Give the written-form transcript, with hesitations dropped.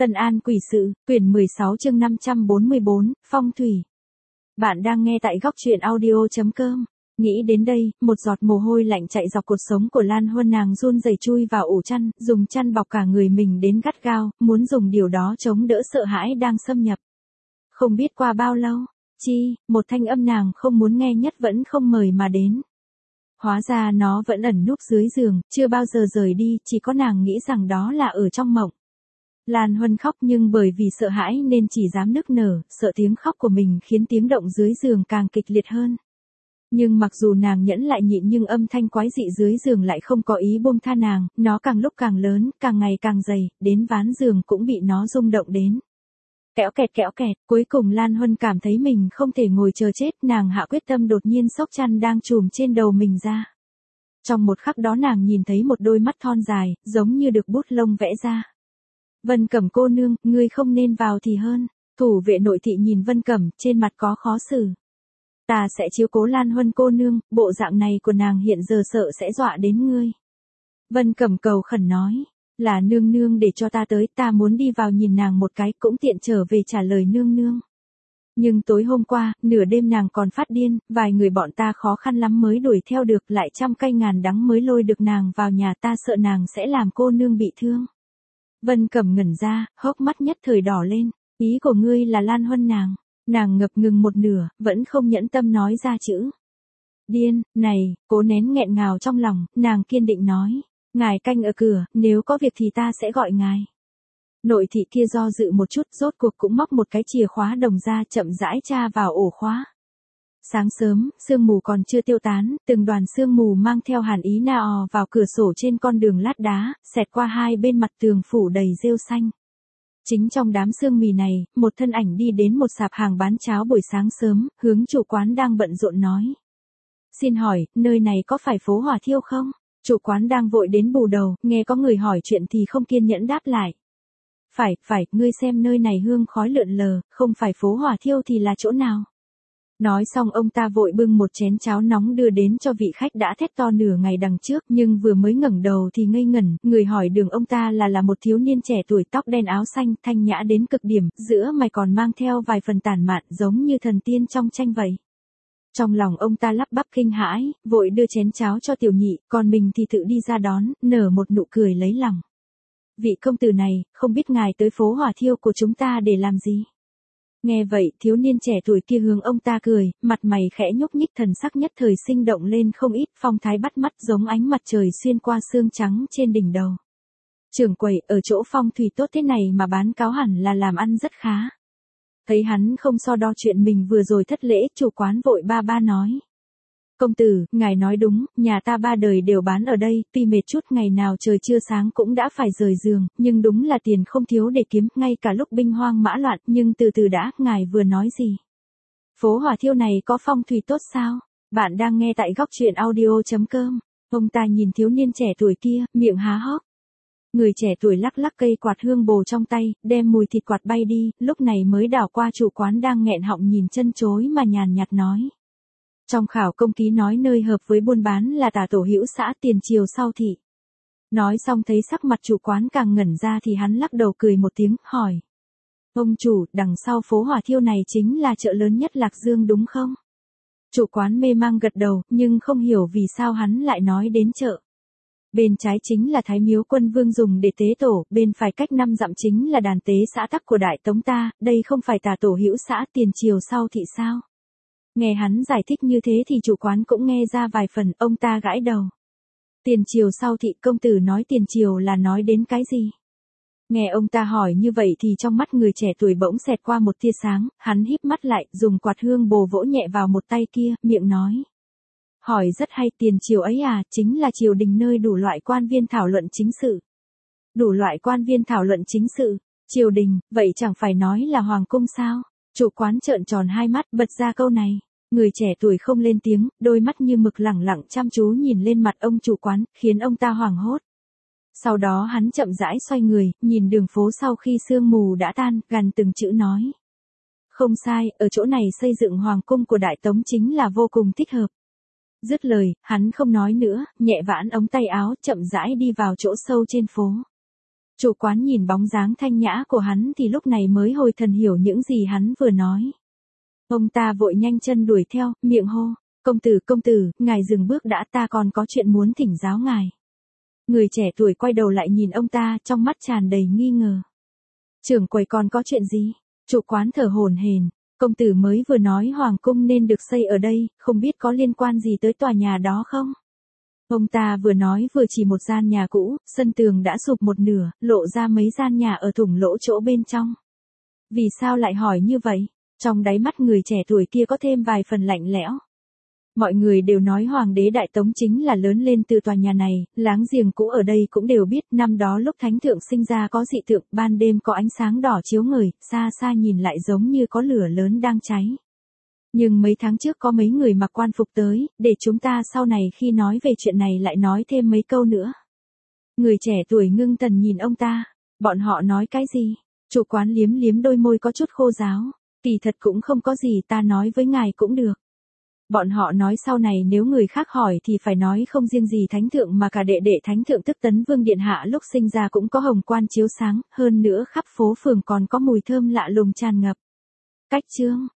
Tân An Quỷ Sự, quyển 16 chương 544, Phong thủy. Bạn đang nghe tại góc truyện audio.com. Nghĩ đến đây, một giọt mồ hôi lạnh chạy dọc cột sống của Lan Huân, nàng run rẩy chui vào ổ chăn, dùng chăn bọc cả người mình đến gắt gao, muốn dùng điều đó chống đỡ sợ hãi đang xâm nhập. Không biết qua bao lâu, một thanh âm nàng không muốn nghe nhất vẫn không mời mà đến. Hóa ra nó vẫn ẩn núp dưới giường, chưa bao giờ rời đi, chỉ có nàng nghĩ rằng đó là ở trong mộng. Lan Huân khóc nhưng bởi vì sợ hãi nên chỉ dám nức nở, sợ tiếng khóc của mình khiến tiếng động dưới giường càng kịch liệt hơn. Nhưng mặc dù nàng nhẫn lại nhịn nhưng âm thanh quái dị dưới giường lại không có ý buông tha nàng, nó càng lúc càng lớn, càng ngày càng dày, đến ván giường cũng bị nó rung động đến. Kéo kẹt, cuối cùng Lan Huân cảm thấy mình không thể ngồi chờ chết, nàng hạ quyết tâm đột nhiên xốc chăn đang trùm trên đầu mình ra. Trong một khắc đó nàng nhìn thấy một đôi mắt thon dài, giống như được bút lông vẽ ra. Vân Cẩm cô nương, ngươi không nên vào thì hơn. Thủ vệ nội thị nhìn Vân Cẩm, trên mặt có khó xử. Ta sẽ chiếu cố Lan Huân cô nương, bộ dạng này của nàng hiện giờ sợ sẽ dọa đến ngươi. Vân Cẩm cầu khẩn nói, là nương nương để cho ta tới, ta muốn đi vào nhìn nàng một cái, cũng tiện trở về trả lời nương nương. Nhưng tối hôm qua, nửa đêm nàng còn phát điên, vài người bọn ta khó khăn lắm mới đuổi theo được, lại trăm cây ngàn đắng mới lôi được nàng vào nhà, ta sợ nàng sẽ làm cô nương bị thương. Vân Cẩm ngẩn ra, hốc mắt nhất thời đỏ lên, ý của ngươi là Lan Huân nàng ngập ngừng một nửa, vẫn không nhẫn tâm nói ra chữ. Điên, này, cố nén nghẹn ngào trong lòng, nàng kiên định nói, ngài canh ở cửa, nếu có việc thì ta sẽ gọi ngài. Nội thị kia do dự một chút, rốt cuộc cũng móc một cái chìa khóa đồng ra, chậm rãi tra vào ổ khóa. Sáng sớm, sương mù còn chưa tiêu tán, từng đoàn sương mù mang theo hàn ý na ò vào cửa sổ trên con đường lát đá, xẹt qua hai bên mặt tường phủ đầy rêu xanh. Chính trong đám sương mù này, một thân ảnh đi đến một sạp hàng bán cháo buổi sáng sớm, hướng chủ quán đang bận rộn nói. Xin hỏi, nơi này có phải phố Hỏa Thiêu không? Chủ quán đang vội đến bù đầu, nghe có người hỏi chuyện thì không kiên nhẫn đáp lại. Phải, ngươi xem nơi này hương khói lượn lờ, không phải phố Hỏa Thiêu thì là chỗ nào? Nói xong ông ta vội bưng một chén cháo nóng đưa đến cho vị khách đã thét to nửa ngày đằng trước, nhưng vừa mới ngẩng đầu thì ngây ngẩn, người hỏi đường ông ta là một thiếu niên trẻ tuổi, tóc đen áo xanh, thanh nhã đến cực điểm, giữa mày còn mang theo vài phần tản mạn giống như thần tiên trong tranh vậy. Trong lòng ông ta lắp bắp kinh hãi, vội đưa chén cháo cho tiểu nhị, còn mình thì tự đi ra đón, nở một nụ cười lấy lòng. Vị công tử này, không biết ngài tới phố Hỏa Thiêu của chúng ta để làm gì? Nghe vậy, thiếu niên trẻ tuổi kia hướng ông ta cười, mặt mày khẽ nhúc nhích, thần sắc nhất thời sinh động lên không ít, phong thái bắt mắt giống ánh mặt trời xuyên qua xương trắng trên đỉnh đầu. Trưởng quầy, ở chỗ phong thủy tốt thế này mà bán cáo hẳn là làm ăn rất khá. Thấy hắn không so đo chuyện mình vừa rồi thất lễ, chủ quán vội ba nói. Công tử, ngài nói đúng, nhà ta ba đời đều bán ở đây, tuy mệt chút ngày nào trời chưa sáng cũng đã phải rời giường, nhưng đúng là tiền không thiếu để kiếm, ngay cả lúc binh hoang mã loạn, nhưng từ từ đã, ngài vừa nói gì? Phố Hỏa Thiêu này có phong thủy tốt sao? Bạn đang nghe tại góc truyện audio.com. Ông ta nhìn thiếu niên trẻ tuổi kia, miệng há hốc. Người trẻ tuổi lắc lắc cây quạt hương bồ trong tay, đem mùi thịt quạt bay đi, lúc này mới đảo qua chủ quán đang nghẹn họng nhìn chân chối mà nhàn nhạt nói. Trong khảo công ký nói nơi hợp với buôn bán là Tả Tổ Hữu xã Tiền Triều sau thị. Nói xong thấy sắc mặt chủ quán càng ngẩn ra thì hắn lắc đầu cười một tiếng, hỏi. Ông chủ, đằng sau phố Hỏa Thiêu này chính là chợ lớn nhất Lạc Dương đúng không? Chủ quán mê mang gật đầu, nhưng không hiểu vì sao hắn lại nói đến chợ. Bên trái chính là Thái Miếu Quân Vương dùng để tế tổ, bên phải cách 5 dặm chính là đàn tế xã tắc của Đại Tống ta, đây không phải Tả Tổ Hữu xã Tiền Triều sau thị sao? Nghe hắn giải thích như thế thì chủ quán cũng nghe ra vài phần, ông ta gãi đầu. Tiền Triều sau thị, công tử nói Tiền Triều là nói đến cái gì? Nghe ông ta hỏi như vậy thì trong mắt người trẻ tuổi bỗng xẹt qua một tia sáng, hắn híp mắt lại, dùng quạt hương bồ vỗ nhẹ vào một tay kia, miệng nói. Hỏi rất hay, Tiền Triều ấy à, chính là triều đình nơi đủ loại quan viên thảo luận chính sự. Đủ loại quan viên thảo luận chính sự, triều đình, vậy chẳng phải nói là hoàng cung sao? Chủ quán trợn tròn hai mắt, bật ra câu này. Người trẻ tuổi không lên tiếng, đôi mắt như mực lẳng lặng chăm chú nhìn lên mặt ông chủ quán, khiến ông ta hoảng hốt. Sau đó hắn chậm rãi xoay người, nhìn đường phố sau khi sương mù đã tan, gằn từng chữ nói. Không sai, ở chỗ này xây dựng hoàng cung của Đại Tống chính là vô cùng thích hợp. Dứt lời, hắn không nói nữa, nhẹ vãn ống tay áo, chậm rãi đi vào chỗ sâu trên phố. Chủ quán nhìn bóng dáng thanh nhã của hắn thì lúc này mới hồi thần hiểu những gì hắn vừa nói. Ông ta vội nhanh chân đuổi theo, miệng hô, công tử, ngài dừng bước đã, ta còn có chuyện muốn thỉnh giáo ngài. Người trẻ tuổi quay đầu lại nhìn ông ta, trong mắt tràn đầy nghi ngờ. Trưởng quầy còn có chuyện gì? Chủ quán thở hổn hển, công tử mới vừa nói hoàng cung nên được xây ở đây, không biết có liên quan gì tới tòa nhà đó không? Ông ta vừa nói vừa chỉ một gian nhà cũ, sân tường đã sụp một nửa, lộ ra mấy gian nhà ở thủng lỗ chỗ bên trong. Vì sao lại hỏi như vậy? Trong đáy mắt người trẻ tuổi kia có thêm vài phần lạnh lẽo. Mọi người đều nói Hoàng đế Đại Tống chính là lớn lên từ tòa nhà này, láng giềng cũ ở đây cũng đều biết năm đó lúc Thánh Thượng sinh ra có dị tượng, ban đêm có ánh sáng đỏ chiếu ngời, xa xa nhìn lại giống như có lửa lớn đang cháy. Nhưng mấy tháng trước có mấy người mặc quan phục tới, để chúng ta sau này khi nói về chuyện này lại nói thêm mấy câu nữa. Người trẻ tuổi ngưng thần nhìn ông ta, bọn họ nói cái gì? Chủ quán liếm liếm đôi môi có chút khô ráo, kỳ thật cũng không có gì, ta nói với ngài cũng được. Bọn họ nói sau này nếu người khác hỏi thì phải nói không riêng gì Thánh Thượng mà cả đệ đệ Thánh Thượng tức Tấn Vương Điện Hạ lúc sinh ra cũng có hồng quan chiếu sáng, hơn nữa khắp phố phường còn có mùi thơm lạ lùng tràn ngập. Cách chương